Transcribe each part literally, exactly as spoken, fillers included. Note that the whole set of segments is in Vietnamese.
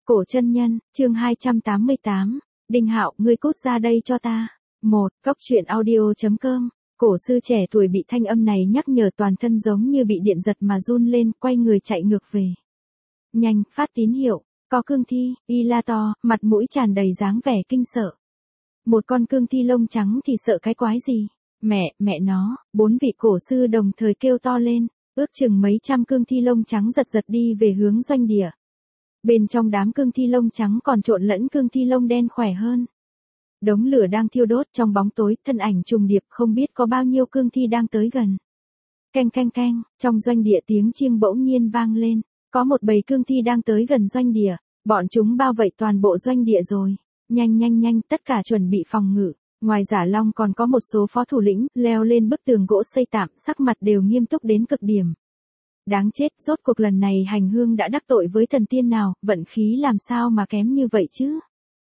Cổ chân nhân, chương hai trăm tám mươi tám. Đinh Hạo, ngươi cút ra đây cho ta. một. Cóc truyện audio.com. Cổ sư trẻ tuổi bị thanh âm này nhắc nhở toàn thân giống như bị điện giật mà run lên, quay người chạy ngược về. Nhanh, phát tín hiệu. Có cương thi, y la to, mặt mũi tràn đầy dáng vẻ kinh sợ. Một con cương thi lông trắng thì sợ cái quái gì? Mẹ, mẹ nó, bốn vị cổ sư đồng thời kêu to lên, ước chừng mấy trăm cương thi lông trắng giật giật đi về hướng doanh địa. Bên trong đám cương thi lông trắng còn trộn lẫn cương thi lông đen khỏe hơn. Đống lửa đang thiêu đốt trong bóng tối, thân ảnh trùng điệp không biết có bao nhiêu cương thi đang tới gần. Canh canh canh, trong doanh địa tiếng chiêng bỗng nhiên vang lên, có một bầy cương thi đang tới gần doanh địa, bọn chúng bao vây toàn bộ doanh địa rồi. Nhanh nhanh nhanh, tất cả chuẩn bị phòng ngự. Ngoài Giả Long còn có một số phó thủ lĩnh, leo lên bức tường gỗ xây tạm, sắc mặt đều nghiêm túc đến cực điểm. Đáng chết, rốt cuộc lần này hành hương đã đắc tội với thần tiên nào, vận khí làm sao mà kém như vậy chứ?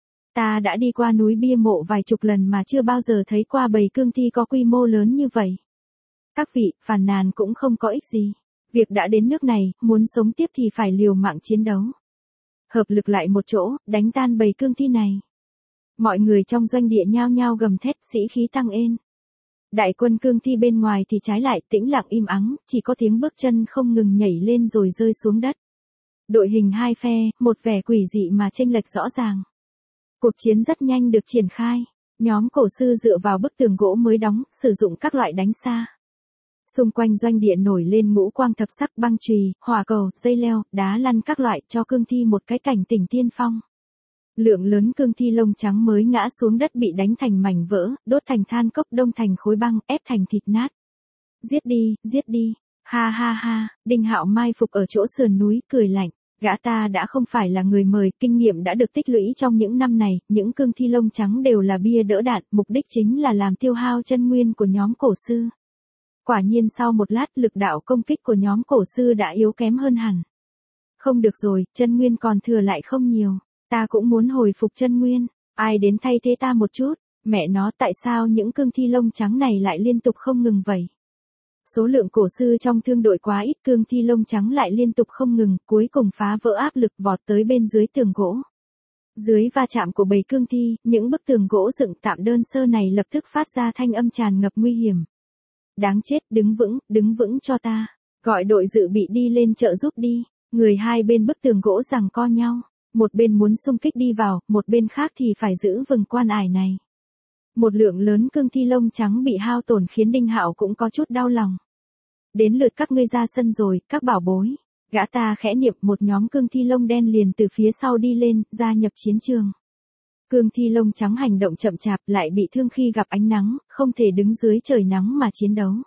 Ta đã đi qua núi bia mộ vài chục lần mà chưa bao giờ thấy qua bầy cương thi có quy mô lớn như vậy. Các vị, phàn nàn cũng không có ích gì. Việc đã đến nước này, muốn sống tiếp thì phải liều mạng chiến đấu. Hợp lực lại một chỗ, đánh tan bầy cương thi này. Mọi người trong doanh địa nhao nhao gầm thét, sĩ khí tăng ên. Đại quân cương thi bên ngoài thì trái lại tĩnh lặng im ắng, chỉ có tiếng bước chân không ngừng nhảy lên rồi rơi xuống đất. Đội hình hai phe, một vẻ quỷ dị mà chênh lệch rõ ràng. Cuộc chiến rất nhanh được triển khai. Nhóm cổ sư dựa vào bức tường gỗ mới đóng, sử dụng các loại đánh xa. Xung quanh doanh địa nổi lên ngũ quang thập sắc, băng chùy, hỏa cầu, dây leo, đá lăn các loại, cho cương thi một cái cảnh tỉnh tiên phong. Lượng lớn cương thi lông trắng mới ngã xuống đất bị đánh thành mảnh vỡ, đốt thành than cốc, đông thành khối băng, ép thành thịt nát. Giết đi, giết đi. Ha ha ha, Đinh Hạo mai phục ở chỗ sườn núi, cười lạnh. Gã ta đã không phải là người mời, kinh nghiệm đã được tích lũy trong những năm này, những cương thi lông trắng đều là bia đỡ đạn, mục đích chính là làm tiêu hao chân nguyên của nhóm cổ sư. Quả nhiên sau một lát, lực đạo công kích của nhóm cổ sư đã yếu kém hơn hẳn. Không được rồi, chân nguyên còn thừa lại không nhiều. Ta cũng muốn hồi phục chân nguyên, ai đến thay thế ta một chút, mẹ nó, tại sao những cương thi lông trắng này lại liên tục không ngừng vậy? Số lượng cổ sư trong thương đội quá ít, cương thi lông trắng lại liên tục không ngừng, cuối cùng phá vỡ áp lực vọt tới bên dưới tường gỗ. Dưới va chạm của bầy cương thi, những bức tường gỗ dựng tạm đơn sơ này lập tức phát ra thanh âm tràn ngập nguy hiểm. Đáng chết, đứng vững, đứng vững cho ta, gọi đội dự bị đi lên trợ giúp đi. Người hai bên bức tường gỗ giằng co nhau. Một bên muốn xung kích đi vào, một bên khác thì phải giữ vừng quan ải này. Một lượng lớn cương thi lông trắng bị hao tổn khiến Đinh Hạo cũng có chút đau lòng. Đến lượt các ngươi ra sân rồi, các bảo bối. Gã ta khẽ niệm, một nhóm cương thi lông đen liền từ phía sau đi lên, gia nhập chiến trường. Cương thi lông trắng hành động chậm chạp, lại bị thương khi gặp ánh nắng, không thể đứng dưới trời nắng mà chiến đấu.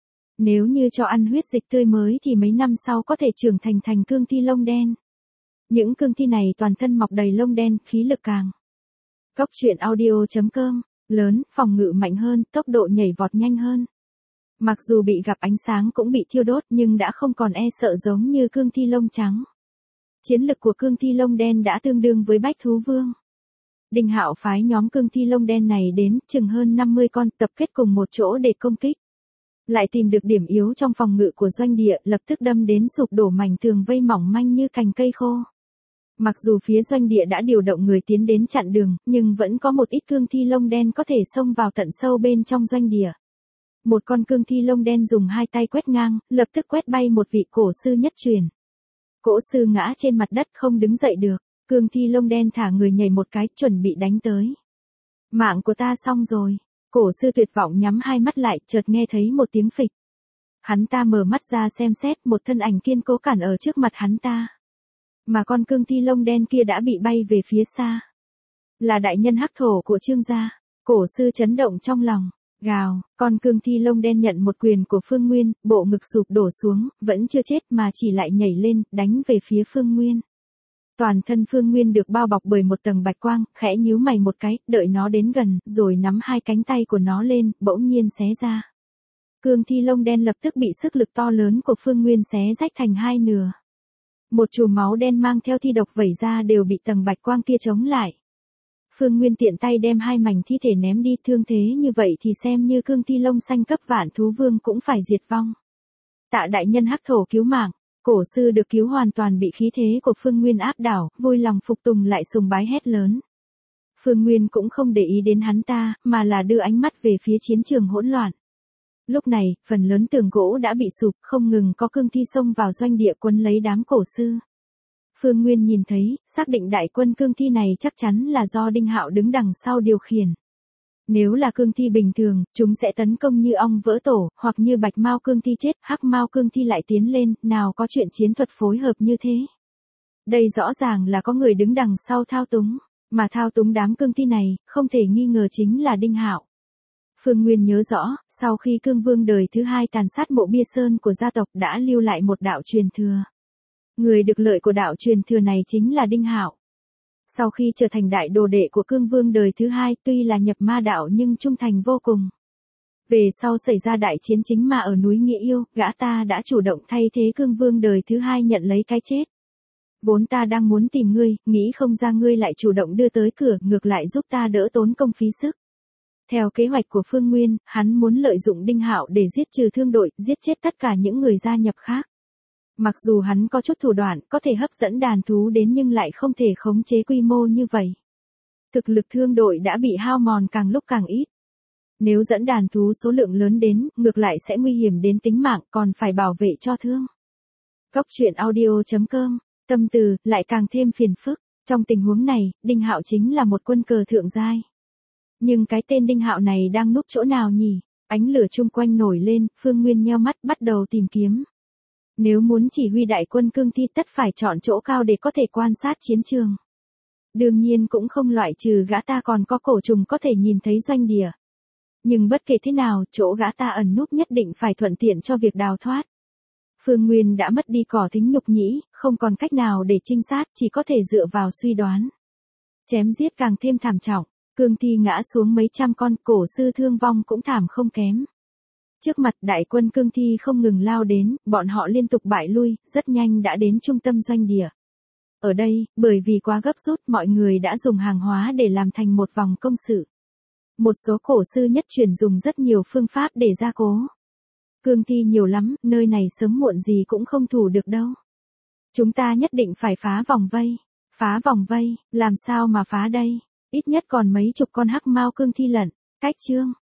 Nếu như cho ăn huyết dịch tươi mới thì mấy năm sau có thể trưởng thành thành cương thi lông đen. Những cương thi này toàn thân mọc đầy lông đen, khí lực càng. Cóc truyện audio.com, lớn, phòng ngự mạnh hơn, tốc độ nhảy vọt nhanh hơn. Mặc dù bị gặp ánh sáng cũng bị thiêu đốt nhưng đã không còn e sợ giống như cương thi lông trắng. Chiến lực của cương thi lông đen đã tương đương với bách thú vương. Đinh Hạo phái nhóm cương thi lông đen này đến, chừng hơn năm mươi con, tập kết cùng một chỗ để công kích. Lại tìm được điểm yếu trong phòng ngự của doanh địa, lập tức đâm đến sụp đổ mảnh tường vây mỏng manh như cành cây khô. Mặc dù phía doanh địa đã điều động người tiến đến chặn đường, nhưng vẫn có một ít cương thi lông đen có thể xông vào tận sâu bên trong doanh địa. Một con cương thi lông đen dùng hai tay quét ngang, lập tức quét bay một vị cổ sư nhất truyền. Cổ sư ngã trên mặt đất không đứng dậy được, cương thi lông đen thả người nhảy một cái, chuẩn bị đánh tới. Mạng của ta xong rồi. Cổ sư tuyệt vọng nhắm hai mắt lại, chợt nghe thấy một tiếng phịch. Hắn ta mở mắt ra xem xét, một thân ảnh kiên cố cản ở trước mặt hắn ta. Mà con cương thi lông đen kia đã bị bay về phía xa. Là đại nhân hắc thổ của Trương gia. Cổ sư chấn động trong lòng. Gào, con cương thi lông đen nhận một quyền của Phương Nguyên, bộ ngực sụp đổ xuống, vẫn chưa chết mà chỉ lại nhảy lên, đánh về phía Phương Nguyên. Toàn thân Phương Nguyên được bao bọc bởi một tầng bạch quang, khẽ nhíu mày một cái, đợi nó đến gần, rồi nắm hai cánh tay của nó lên, bỗng nhiên xé ra. Cương thi lông đen lập tức bị sức lực to lớn của Phương Nguyên xé rách thành hai nửa. Một chùm máu đen mang theo thi độc vẩy ra đều bị tầng bạch quang kia chống lại. Phương Nguyên tiện tay đem hai mảnh thi thể ném đi, thương thế như vậy thì xem như cương thi lông xanh cấp vạn thú vương cũng phải diệt vong. Tạ đại nhân hắc thổ cứu mạng. Cổ sư được cứu hoàn toàn bị khí thế của Phương Nguyên áp đảo, vui lòng phục tùng lại sùng bái hét lớn. Phương Nguyên cũng không để ý đến hắn ta, mà là đưa ánh mắt về phía chiến trường hỗn loạn. Lúc này, phần lớn tường gỗ đã bị sụp, không ngừng có cương thi xông vào doanh địa quấn lấy đám cổ sư. Phương Nguyên nhìn thấy, xác định đại quân cương thi này chắc chắn là do Đinh Hạo đứng đằng sau điều khiển. Nếu là cương thi bình thường, chúng sẽ tấn công như ong vỡ tổ, hoặc như bạch mao cương thi chết, hắc mao cương thi lại tiến lên, nào có chuyện chiến thuật phối hợp như thế. Đây rõ ràng là có người đứng đằng sau thao túng, mà thao túng đám cương thi này, không thể nghi ngờ chính là Đinh Hạo. Phương Nguyên nhớ rõ, sau khi cương vương đời thứ hai tàn sát mộ bia sơn của gia tộc đã lưu lại một đạo truyền thừa. Người được lợi của đạo truyền thừa này chính là Đinh Hạo. Sau khi trở thành đại đồ đệ của cương vương đời thứ hai, tuy là nhập ma đạo nhưng trung thành vô cùng. Về sau xảy ra đại chiến chính ma ở núi Nghĩa Yêu, gã ta đã chủ động thay thế cương vương đời thứ hai nhận lấy cái chết. Vốn ta đang muốn tìm ngươi, nghĩ không ra ngươi lại chủ động đưa tới cửa, ngược lại giúp ta đỡ tốn công phí sức. Theo kế hoạch của Phương Nguyên, hắn muốn lợi dụng Đinh Hạo để giết trừ thương đội, giết chết tất cả những người gia nhập khác. Mặc dù hắn có chút thủ đoạn, có thể hấp dẫn đàn thú đến nhưng lại không thể khống chế quy mô như vậy. Thực lực thương đội đã bị hao mòn càng lúc càng ít. Nếu dẫn đàn thú số lượng lớn đến, ngược lại sẽ nguy hiểm đến tính mạng, còn phải bảo vệ cho thương. Cốc truyện audio chấm com, tâm từ, lại càng thêm phiền phức. Trong tình huống này, Đinh Hạo chính là một quân cờ thượng giai. Nhưng cái tên Đinh Hạo này đang núp chỗ nào nhỉ? Ánh lửa chung quanh nổi lên, Phương Nguyên nheo mắt bắt đầu tìm kiếm. Nếu muốn chỉ huy đại quân cương thi tất phải chọn chỗ cao để có thể quan sát chiến trường. Đương nhiên cũng không loại trừ gã ta còn có cổ trùng có thể nhìn thấy doanh địa. Nhưng bất kể thế nào, chỗ gã ta ẩn núp nhất định phải thuận tiện cho việc đào thoát. Phương Nguyên đã mất đi cỏ thính nhục nhĩ, không còn cách nào để trinh sát, chỉ có thể dựa vào suy đoán. Chém giết càng thêm thảm trọng, cương thi ngã xuống mấy trăm con, cổ sư thương vong cũng thảm không kém. Trước mặt đại quân cương thi không ngừng lao đến, bọn họ liên tục bại lui, rất nhanh đã đến trung tâm doanh địa. Ở đây, bởi vì quá gấp rút, mọi người đã dùng hàng hóa để làm thành một vòng công sự. Một số cổ sư nhất truyền dùng rất nhiều phương pháp để gia cố. Cương thi nhiều lắm, nơi này sớm muộn gì cũng không thủ được đâu. Chúng ta nhất định phải phá vòng vây. Phá vòng vây, làm sao mà phá đây? Ít nhất còn mấy chục con hắc mao cương thi lận. Cách chương.